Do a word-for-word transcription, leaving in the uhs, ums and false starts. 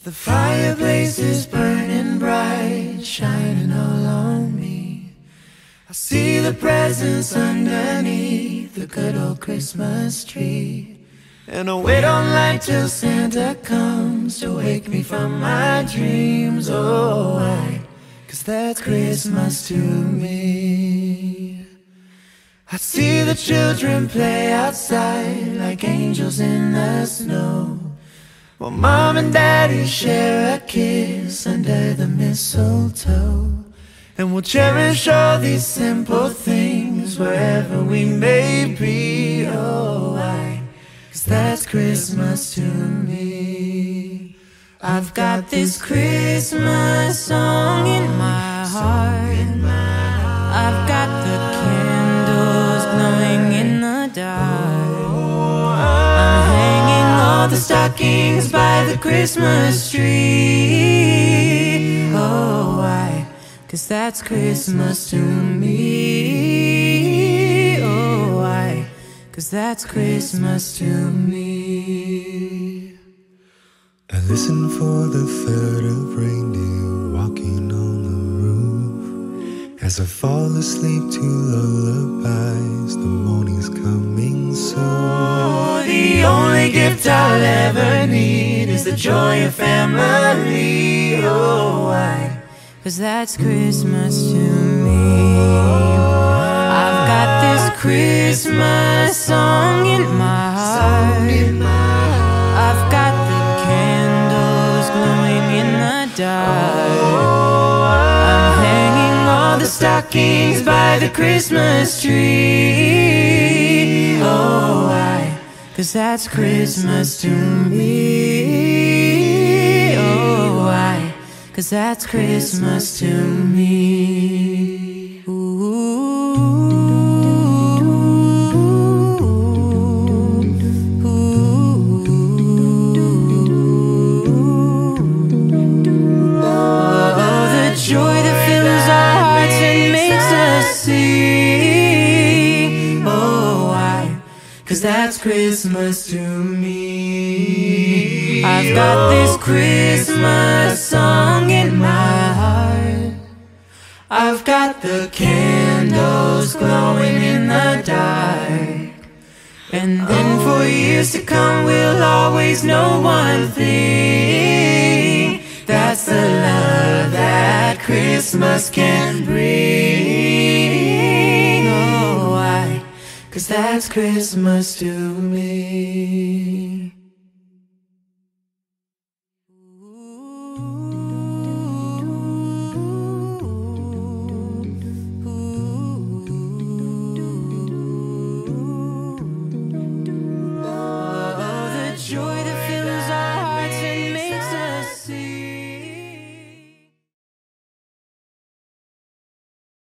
The fireplace is burning bright, shining all on me. I see the presents underneath the good old Christmas tree. And I wait all night till Santa comes to wake me from my dreams. Oh, why? 'Cause that's Christmas to me. I see the children play outside like angels in the snow, while Mom and Daddy share a kiss under the mistletoe. And we'll cherish all these simple things wherever we may be. Oh, why? 'Cause that's Christmas to me. I've got this Christmas song in my heart. I've got the candles glowing in the dark. I'm hanging all the stockings by the Christmas tree. Oh, why? 'Cause that's Christmas to me. Oh, why? 'Cause that's Christmas to me. I listen for the third of reindeer walking on the roof. As I fall asleep to lullabies, the morning's coming soon. The only gift I'll ever need is the joy of family. Oh, why? 'Cause that's Christmas to me. I've got this Christmas song in my heart. I've got the candles glowing in the dark. I'm hanging all the stockings by the Christmas tree. Oh, why? 'Cause that's Christmas to me. Oh, why? 'Cause that's Christmas to me. Ooh. Joy that fills our hearts and makes us sing. Oh, why? 'Cause that's Christmas to me. I've got this Christmas song in my heart. I've got the candles glowing in the dark. And then for years to come we'll always know one thing. That's the love that Christmas can bring. Oh, why? 'Cause that's Christmas to me.